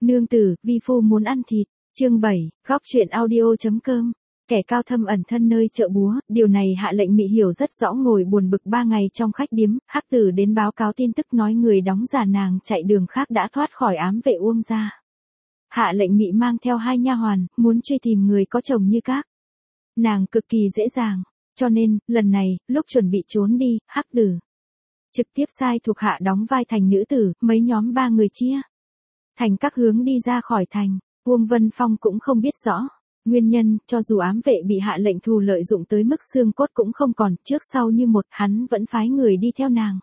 Nương tử, vi phu muốn ăn thịt. Chương 7, góc truyện audio.com. Kẻ cao thâm ẩn thân nơi chợ búa, điều này Hạ Lệnh Mị hiểu rất rõ. Ngồi buồn bực 3 ngày trong khách điếm, Hắc Tử đến báo cáo tin tức nói người đóng giả nàng chạy đường khác đã thoát khỏi ám vệ Uông gia. Hạ Lệnh Mị mang theo 2 nha hoàn, muốn truy tìm người có chồng như các nàng cực kỳ dễ dàng, cho nên, lần này, lúc chuẩn bị trốn đi, Hắc Tử trực tiếp sai thuộc hạ đóng vai thành nữ tử, mấy nhóm 3 người chia thành các hướng đi ra khỏi thành. Uông Vân Phong cũng không biết rõ nguyên nhân, cho dù ám vệ bị Hạ Lệnh Thù lợi dụng tới mức xương cốt cũng không còn, trước sau như một, hắn vẫn phái người đi theo nàng.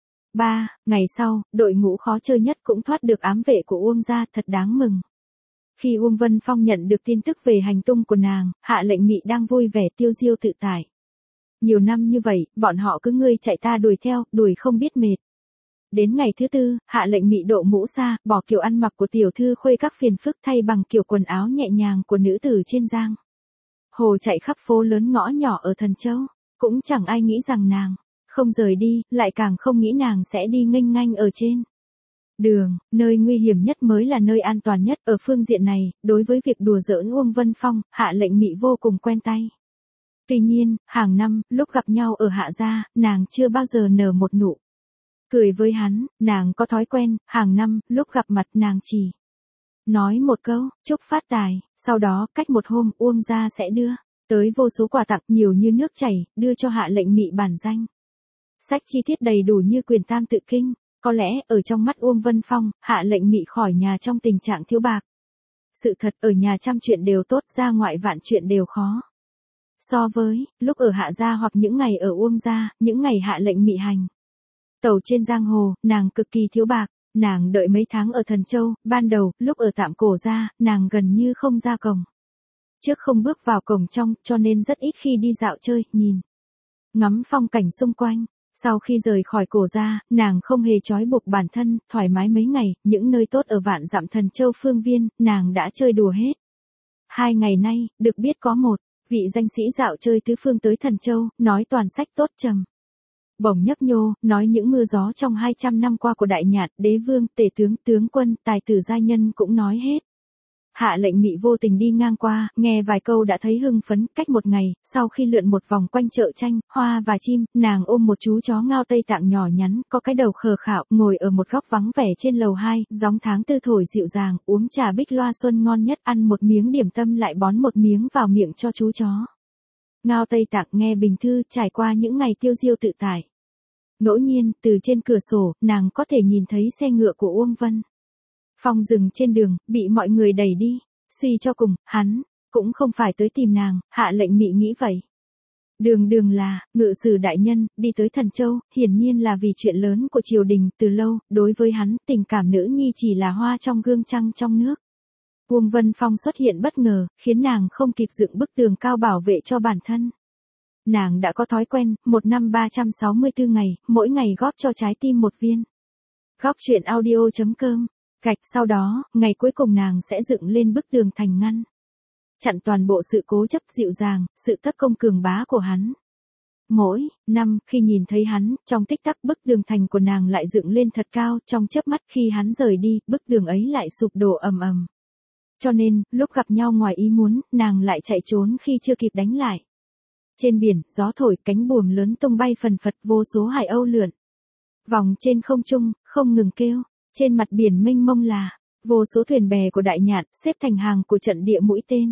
3 ngày sau, đội ngũ khó chơi nhất cũng thoát được ám vệ của Uông gia, thật đáng mừng. Khi Uông Vân Phong nhận được tin tức về hành tung của nàng, Hạ Lệnh Mị đang vui vẻ tiêu diêu tự tại. Nhiều năm như vậy, bọn họ cứ ngươi chạy ta đuổi theo, đuổi không biết mệt. Đến ngày thứ 4, Hạ Lệnh Mị độ mũ xa, bỏ kiểu ăn mặc của tiểu thư khuê các phiền phức thay bằng kiểu quần áo nhẹ nhàng của nữ tử trên giang hồ, chạy khắp phố lớn ngõ nhỏ ở Thần Châu. Cũng chẳng ai nghĩ rằng nàng không rời đi, lại càng không nghĩ nàng sẽ đi nghênh ngang ở trên đường. Nơi nguy hiểm nhất mới là nơi an toàn nhất. Ở phương diện này, đối với việc đùa giỡn Uông Vân Phong, Hạ Lệnh Mị vô cùng quen tay. Tuy nhiên, hàng năm, lúc gặp nhau ở Hạ gia, nàng chưa bao giờ nở một nụ cười với hắn. Nàng có thói quen, hàng năm, lúc gặp mặt nàng chỉ nói một câu, chúc phát tài, sau đó, cách một hôm, Uông gia sẽ đưa tới vô số quà tặng nhiều như nước chảy, đưa cho Hạ Lệnh Mị bản danh sách chi tiết đầy đủ như quyền tam tự kinh. Có lẽ, ở trong mắt Uông Vân Phong, Hạ Lệnh Mị khỏi nhà trong tình trạng thiếu bạc. Sự thật, ở nhà trăm chuyện đều tốt, ra ngoại vạn chuyện đều khó. So với, lúc ở Hạ gia hoặc những ngày ở Uông gia, những ngày Hạ Lệnh Mị hành tàu trên giang hồ, nàng cực kỳ thiếu bạc. Nàng đợi mấy tháng ở Thần Châu, ban đầu, lúc ở tạm cổ gia, nàng gần như không ra cổng trước không bước vào cổng trong, cho nên rất ít khi đi dạo chơi, nhìn ngắm phong cảnh xung quanh. Sau khi rời khỏi cổ gia, nàng không hề trói buộc bản thân, thoải mái mấy ngày, những nơi tốt ở vạn dặm Thần Châu phương viên, nàng đã chơi đùa hết. 2 ngày nay, được biết có một vị danh sĩ dạo chơi tứ phương tới Thần Châu, nói toàn sách tốt trầm bổng nhấp nhô, nói những mưa gió trong 200 năm qua của Đại Nhạn, đế vương, tể tướng, tướng quân, tài tử giai nhân cũng nói hết. Hạ Lệnh Mị vô tình đi ngang qua, nghe vài câu đã thấy hưng phấn. Cách một ngày, sau khi lượn một vòng quanh chợ tranh, hoa và chim, nàng ôm một chú chó Ngao Tây Tạng nhỏ nhắn, có cái đầu khờ khạo, ngồi ở một góc vắng vẻ trên lầu 2, gióng tháng tư thổi dịu dàng, uống trà bích loa xuân ngon nhất, ăn một miếng điểm tâm lại bón một miếng vào miệng cho chú chó. Ngao Tây Tạng nghe bình thư, trải qua những ngày tiêu diêu tự tại. Ngẫu nhiên, từ trên cửa sổ, nàng có thể nhìn thấy xe ngựa của Uông Vân Phong dừng trên đường, bị mọi người đẩy đi. Suy cho cùng, hắn cũng không phải tới tìm nàng. Hạ Lệnh Mị nghĩ vậy. Đường là ngự sử đại nhân đi tới Thần Châu, hiển nhiên là vì chuyện lớn của triều đình. Từ lâu, đối với hắn, tình cảm nữ nhi chỉ là hoa trong gương trăng trong nước. Uông Vân Phong xuất hiện bất ngờ, khiến nàng không kịp dựng bức tường cao bảo vệ cho bản thân. Nàng đã có thói quen, một năm 364 ngày, mỗi ngày góp cho trái tim một viên. Góc truyện audio.com. Gạch, sau đó, ngày cuối cùng nàng sẽ dựng lên bức tường thành ngăn chặn toàn bộ sự cố chấp dịu dàng, sự tất công cường bá của hắn. Mỗi năm, khi nhìn thấy hắn, trong tích tắc bức tường thành của nàng lại dựng lên thật cao, trong chớp mắt khi hắn rời đi, bức tường ấy lại sụp đổ ầm ầm. Cho nên, lúc gặp nhau ngoài ý muốn, nàng lại chạy trốn khi chưa kịp đánh lại. Trên biển, gió thổi, cánh buồm lớn tung bay phần phật, vô số hải âu lượn vòng trên không trung, không ngừng kêu. Trên mặt biển mênh mông là vô số thuyền bè của Đại Nhạn, xếp thành hàng của trận địa mũi tên.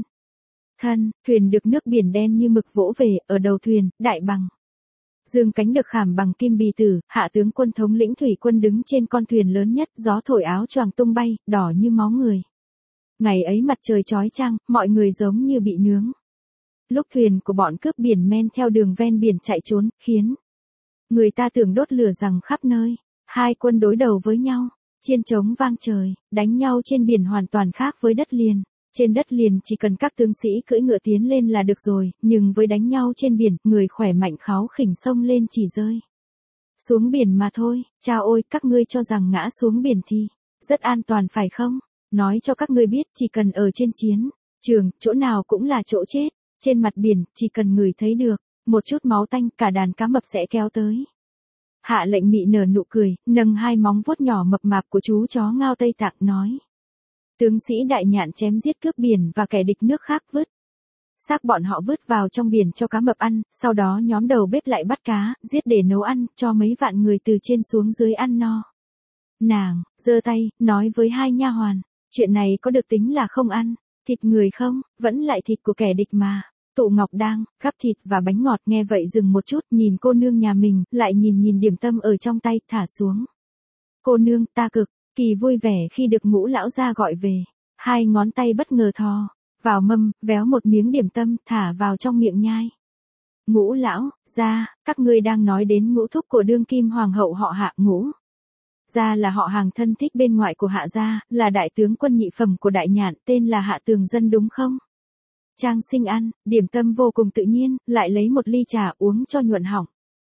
Thuyền được nước biển đen như mực vỗ về, ở đầu thuyền, đại bằng dương cánh được khảm bằng kim bì tử, hạ tướng quân thống lĩnh thủy quân đứng trên con thuyền lớn nhất, gió thổi áo choàng tung bay, đỏ như máu người. Ngày ấy mặt trời chói chang, mọi người giống như bị nướng. Lúc thuyền của bọn cướp biển men theo đường ven biển chạy trốn, khiến người ta tưởng đốt lửa rằng khắp nơi. 2 quân đối đầu với nhau. Chiên trống vang trời, đánh nhau trên biển hoàn toàn khác với đất liền. Trên đất liền chỉ cần các tướng sĩ cưỡi ngựa tiến lên là được rồi, nhưng với đánh nhau trên biển, người khỏe mạnh kháu khỉnh xông lên chỉ rơi xuống biển mà thôi. Chao ôi, các ngươi cho rằng ngã xuống biển thì rất an toàn phải không? Nói cho các ngươi biết, chỉ cần ở trên chiến trường, chỗ nào cũng là chỗ chết. Trên mặt biển, chỉ cần người thấy được một chút máu tanh, cả đàn cá mập sẽ kéo tới. Hạ Lệnh Mị nở nụ cười, nâng 2 móng vuốt nhỏ mập mạp của chú chó Ngao Tây Tạng nói. Tướng sĩ Đại Nhạn chém giết cướp biển và kẻ địch nước khác vứt. Xác bọn họ vứt vào trong biển cho cá mập ăn, sau đó nhóm đầu bếp lại bắt cá, giết để nấu ăn, cho mấy vạn người từ trên xuống dưới ăn no. Nàng, giơ tay, nói với hai nha hoàn, chuyện này có được tính là không ăn, thịt người không, vẫn lại thịt của kẻ địch mà. Tụ Ngọc đang gắp thịt và bánh ngọt nghe vậy dừng một chút, nhìn cô nương nhà mình, lại nhìn điểm tâm ở trong tay, thả xuống. Cô nương, ta cực kỳ vui vẻ khi được Ngũ lão gia gọi về. Hai ngón tay bất ngờ thò vào mâm, véo một miếng điểm tâm, thả vào trong miệng nhai. Ngũ lão gia, các ngươi đang nói đến ngũ thúc của đương kim hoàng hậu họ Hạ. Ngũ gia là họ hàng thân thích bên ngoại của Hạ gia, là đại tướng quân nhị phẩm của Đại Nhạn, tên là Hạ Tường Dân đúng không? Trang Sinh ăn điểm tâm vô cùng tự nhiên, lại lấy một ly trà uống cho nhuận họng.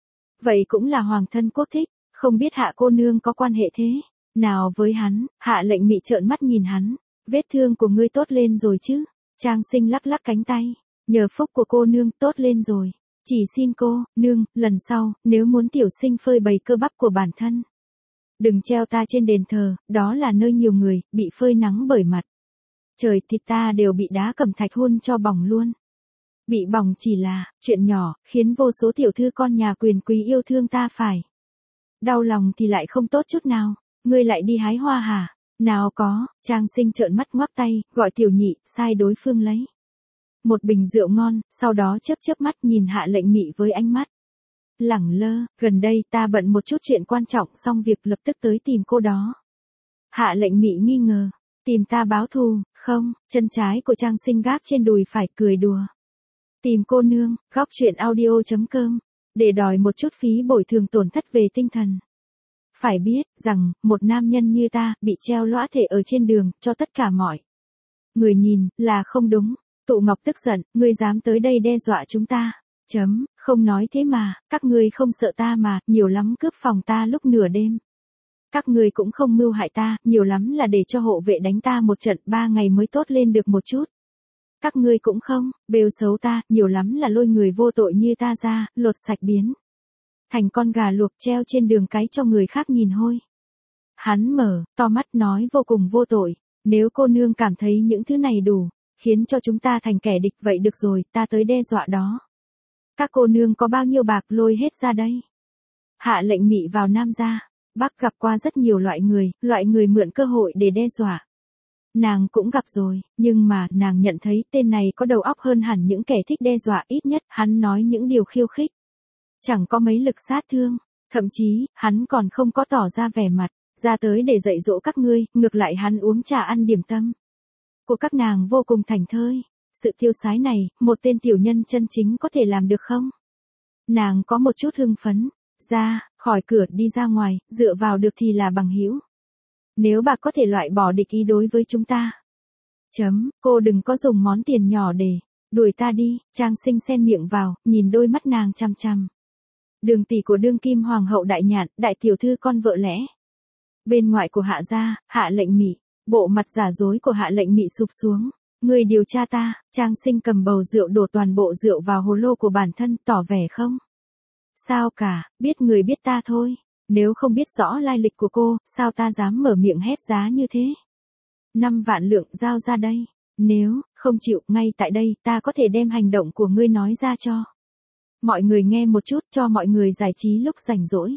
Vậy cũng là hoàng thân quốc thích, không biết Hạ cô nương có quan hệ thế nào với hắn? Hạ Lệnh Mị trợn mắt nhìn hắn, vết thương của ngươi tốt lên rồi chứ? Trang Sinh lắc lắc cánh tay, nhờ phúc của cô nương tốt lên rồi. Chỉ xin cô nương, lần sau, nếu muốn tiểu sinh phơi bày cơ bắp của bản thân, đừng treo ta trên đền thờ, đó là nơi nhiều người bị phơi nắng bởi mặt trời, thịt ta đều bị đá cẩm thạch hun cho bỏng luôn. Bị bỏng chỉ là chuyện nhỏ, khiến vô số tiểu thư con nhà quyền quý yêu thương ta phải đau lòng thì lại không tốt chút nào. Ngươi lại đi hái hoa hả? Nào có. Trang Sinh trợn mắt ngoắc tay, gọi Tiểu Nhị, sai đối phương lấy một bình rượu ngon, sau đó chớp mắt nhìn Hạ Lệnh Mị với ánh mắt lẳng lơ. Gần đây ta bận một chút chuyện quan trọng, xong việc lập tức tới tìm cô đó. Hạ Lệnh Mị nghi ngờ, tìm ta báo thù? Không. Chân trái của Trang Sinh gác trên đùi phải, cười đùa. Tìm cô nương. Góc truyện audio.com để đòi một chút phí bồi thường tổn thất về tinh thần. Phải biết rằng, một nam nhân như ta, bị treo lõa thể ở trên đường, cho tất cả mọi người nhìn, là không đúng. Tụ Ngọc tức giận, ngươi dám tới đây đe dọa chúng ta. Không nói thế mà, các ngươi không sợ ta mà, nhiều lắm cướp phòng ta lúc nửa đêm. Các ngươi cũng không mưu hại ta, nhiều lắm là để cho hộ vệ đánh ta một trận, 3 ngày mới tốt lên được một chút. Các ngươi cũng không bêu xấu ta, nhiều lắm là lôi người vô tội như ta ra, lột sạch biến thành con gà luộc treo trên đường cái cho người khác nhìn hôi. Hắn mở to mắt nói vô cùng vô tội, nếu cô nương cảm thấy những thứ này đủ khiến cho chúng ta thành kẻ địch, vậy được rồi, ta tới đe dọa đó. Các cô nương có bao nhiêu bạc lôi hết ra đây. Hạ Lệnh Mị vào Nam gia, Bắc gặp qua rất nhiều loại người mượn cơ hội để đe dọa. Nàng cũng gặp rồi, nhưng mà nàng nhận thấy tên này có đầu óc hơn hẳn những kẻ thích đe dọa, ít nhất hắn nói những điều khiêu khích chẳng có mấy lực sát thương, thậm chí hắn còn không có tỏ ra vẻ mặt ra tới để dạy dỗ các ngươi, ngược lại hắn uống trà ăn điểm tâm của các nàng vô cùng thảnh thơi. Sự tiêu sái này, một tên tiểu nhân chân chính có thể làm được không? Nàng có một chút hưng phấn, ra khỏi cửa đi ra ngoài, dựa vào được thì là bằng hữu. Nếu bà có thể loại bỏ địch ý đối với chúng ta. Cô đừng có dùng món tiền nhỏ để đuổi ta đi. Trang Sinh xen miệng vào, nhìn đôi mắt nàng chằm chằm. Đường tỷ của đương kim hoàng hậu Đại Nhạn, đại tiểu thư con vợ lẽ bên ngoại của Hạ gia, Hạ Lệnh Mị. Bộ mặt giả dối của Hạ Lệnh Mị sụp xuống. Người điều tra ta. Trang Sinh cầm bầu rượu đổ toàn bộ rượu vào hồ lô của bản thân, tỏ vẻ không sao cả, biết người biết ta thôi. Nếu không biết rõ lai lịch của cô, sao ta dám mở miệng hét giá như thế? 5 vạn lượng giao ra đây. Nếu không chịu, ngay tại đây, ta có thể đem hành động của ngươi nói ra cho mọi người nghe một chút, cho mọi người giải trí lúc rảnh rỗi.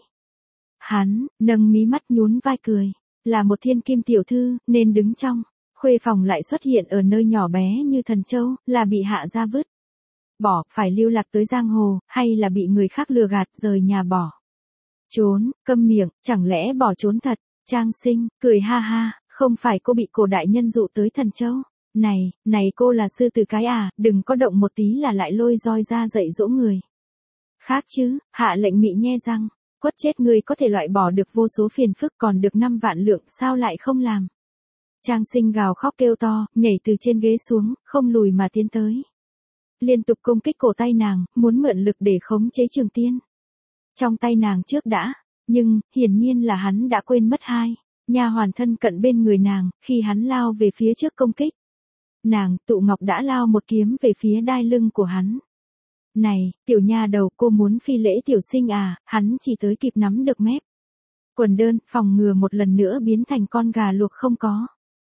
Hắn nâng mí mắt nhún vai cười, là một thiên kim tiểu thư, nên đứng trong khuê phòng lại xuất hiện ở nơi nhỏ bé như Thần Châu, là bị Hạ gia vứt bỏ, phải lưu lạc tới giang hồ, hay là bị người khác lừa gạt rời nhà bỏ trốn? Câm miệng, chẳng lẽ bỏ trốn thật? Trang Sinh cười ha ha, không phải cô bị cổ đại nhân dụ tới Thần Châu. Này cô là sư tử cái à, đừng có động một tí là lại lôi roi ra dạy dỗ người khác chứ. Hạ Lệnh Mị nhe răng, quất chết ngươi có thể loại bỏ được vô số phiền phức, còn được 5 vạn lượng, sao lại không làm? Trang Sinh gào khóc kêu to, nhảy từ trên ghế xuống, không lùi mà tiến tới. Liên tục công kích cổ tay nàng, muốn mượn lực để khống chế Trường Tiên trong tay nàng trước đã, nhưng hiển nhiên là hắn đã quên mất hai nha hoàn thân cận bên người nàng, khi hắn lao về phía trước công kích nàng, Tụ Ngọc đã lao một kiếm về phía đai lưng của hắn. Này, tiểu nha đầu, cô muốn phi lễ tiểu sinh à? Hắn chỉ tới kịp nắm được mép quần đơn, phòng ngừa một lần nữa biến thành con gà luộc không có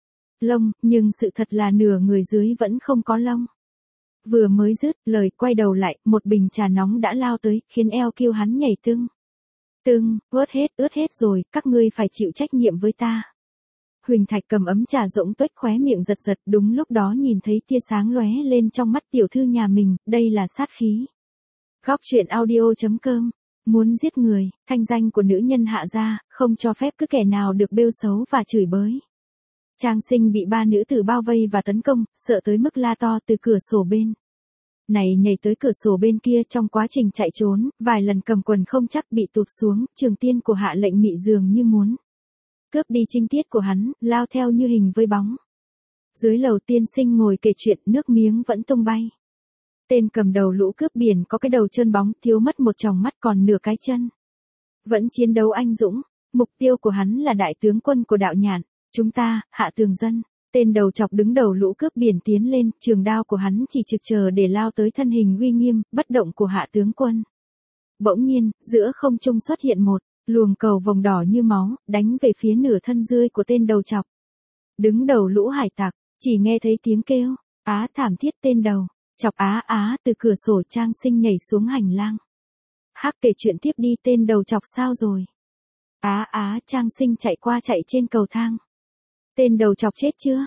lông, nhưng sự thật là nửa người dưới vẫn không có lông. Vừa mới dứt lời quay đầu lại, một bình trà nóng đã lao tới, khiến eo kêu hắn nhảy tưng. Tưng, ướt hết rồi, các ngươi phải chịu trách nhiệm với ta. Huỳnh Thạch cầm ấm trà rỗng tuếch khóe miệng giật giật, đúng lúc đó nhìn thấy tia sáng lóe lên trong mắt tiểu thư nhà mình, đây là sát khí. Góc truyện audio.com. Muốn giết người, thanh danh của nữ nhân Hạ gia, không cho phép cứ kẻ nào được bêu xấu và chửi bới. Trang Sinh bị ba nữ tử bao vây và tấn công, sợ tới mức la to từ cửa sổ bên này nhảy tới cửa sổ bên kia. Trong quá trình chạy trốn, vài lần cầm quần không chắc bị tụt xuống, Trường Tiên của Hạ Lệnh Mị dường như muốn cướp đi trinh tiết của hắn, lao theo như hình với bóng. Dưới lầu tiên sinh ngồi kể chuyện, nước miếng vẫn tung bay. Tên cầm đầu lũ cướp biển có cái đầu trơn bóng, thiếu mất một tròng mắt còn nửa cái chân. Vẫn chiến đấu anh dũng, mục tiêu của hắn là đại tướng quân của Đạo Nhạn, chúng ta, Hạ Tường Dân. Tên đầu chọc đứng đầu lũ cướp biển tiến lên, trường đao của hắn chỉ trực chờ để lao tới thân hình uy nghiêm, bất động của Hạ tướng quân. Bỗng nhiên, giữa không trung xuất hiện một luồng cầu vồng đỏ như máu, đánh về phía nửa thân rươi của tên đầu chọc. Đứng đầu lũ hải tặc, chỉ nghe thấy tiếng kêu, á thảm thiết. Tên đầu chọc á từ cửa sổ Trang Sinh nhảy xuống hành lang. Hắc kể chuyện tiếp đi. Tên đầu chọc sao rồi? Trang Sinh chạy qua chạy trên cầu thang. Tên đầu chọc chết chưa?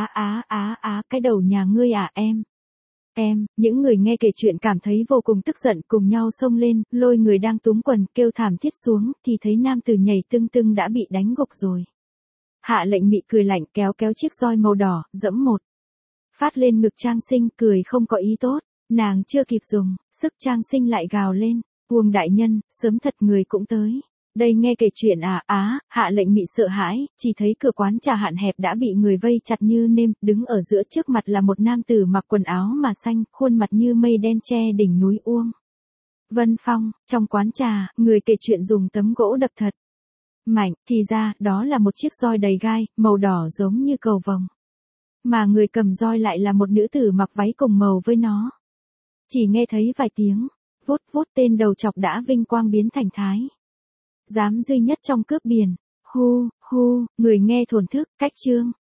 Cái đầu nhà ngươi à em? Những người nghe kể chuyện cảm thấy vô cùng tức giận, cùng nhau xông lên, lôi người đang túm quần, kêu thảm thiết xuống, thì thấy nam tử nhảy tưng đã bị đánh gục rồi. Hạ Lệnh Mị cười lạnh, kéo chiếc roi màu đỏ, dẫm một phát lên ngực Trang Sinh, cười không có ý tốt. Nàng chưa kịp dùng sức, Trang Sinh lại gào lên, Uông đại nhân, sớm thật người cũng tới. Đây nghe kể chuyện Hạ Lệnh Mị sợ hãi, chỉ thấy cửa quán trà hạn hẹp đã bị người vây chặt như nêm, đứng ở giữa trước mặt là một nam tử mặc quần áo mà xanh, khuôn mặt như mây đen che đỉnh núi Uông Vân Phong. Trong quán trà, người kể chuyện dùng tấm gỗ đập thật mạnh, thì ra, đó là một chiếc roi đầy gai, màu đỏ giống như cầu vồng. Mà người cầm roi lại là một nữ tử mặc váy cùng màu với nó. Chỉ nghe thấy vài tiếng, vút, tên đầu chọc đã vinh quang biến thành thái giám duy nhất trong cướp biển. Hu, người nghe thổn thức, cách chương.